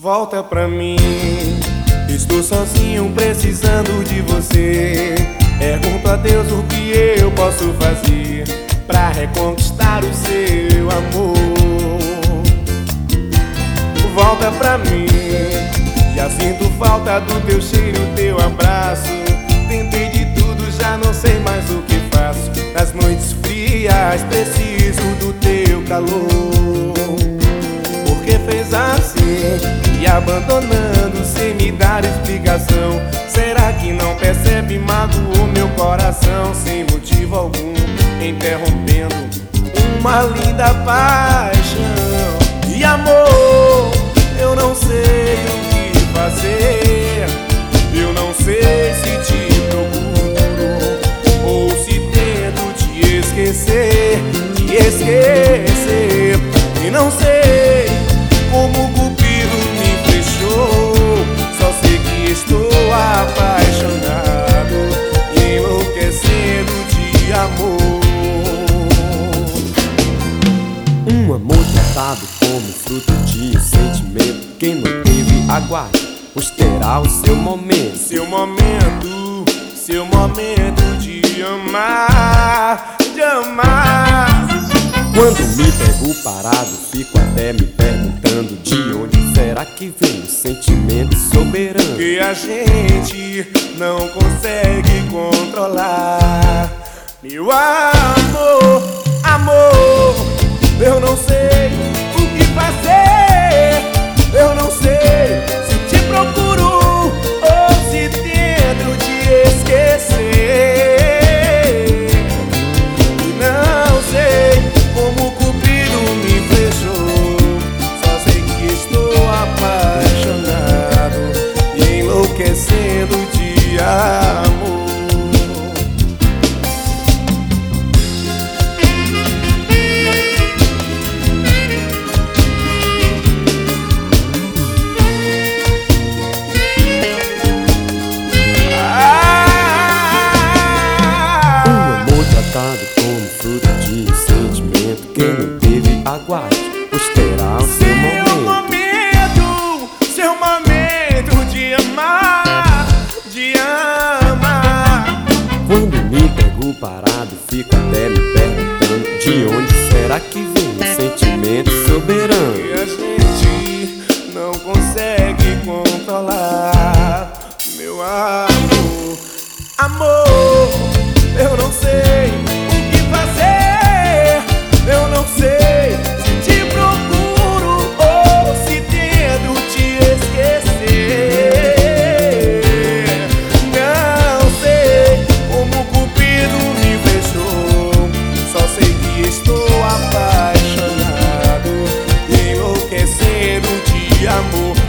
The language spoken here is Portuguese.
Volta pra mim, estou sozinho precisando de você. Pergunto a Deus o que eu posso fazer pra reconquistar o seu amor. Volta pra mim, já sinto falta do teu cheiro, teu abraço. Tentei de tudo, já não sei mais o que faço. Nas noites frias preciso do teu calor. Por que fez assim, me abandonando sem me dar explicação? Será que não percebe, magoou meu coração sem motivo algum, interrompendo uma linda paixão? E amor, eu não sei o que fazer. Eu não sei se te procuro ou se tento te esquecer, e não sei como o cupido me fechou. Só sei que estou apaixonado, enlouquecendo de amor. Um amor tratado como fruto de um sentimento. Quem não teve, aguarde, pois terá o seu momento. Seu momento, seu momento de amar, de amar. Quando me pego parado, fico até me perguntando de onde será que vem o sentimento soberano que a gente não consegue controlar. Meu amor, amor, eu não sei o que fazer. Eu não sei se te procuro ou se tento te esquecer. E não sei como o cupido me fechou. Só sei que estou apaixonado e enlouquecendo de amor. Como fruto de um sentimento. Quem não teve, aguarde, pois terá o seu momento. Seu momento de amar, de amar. Quando me pego parado, fico até me perguntando de onde será que vem o sentimento soberano que a gente não consegue controlar. Meu amor, amor, eu não sei o que fazer. Eu não sei se te procuro ou se tento te esquecer. Não sei como o cupido me fechou. Só sei que estou apaixonado, enlouquecendo de amor.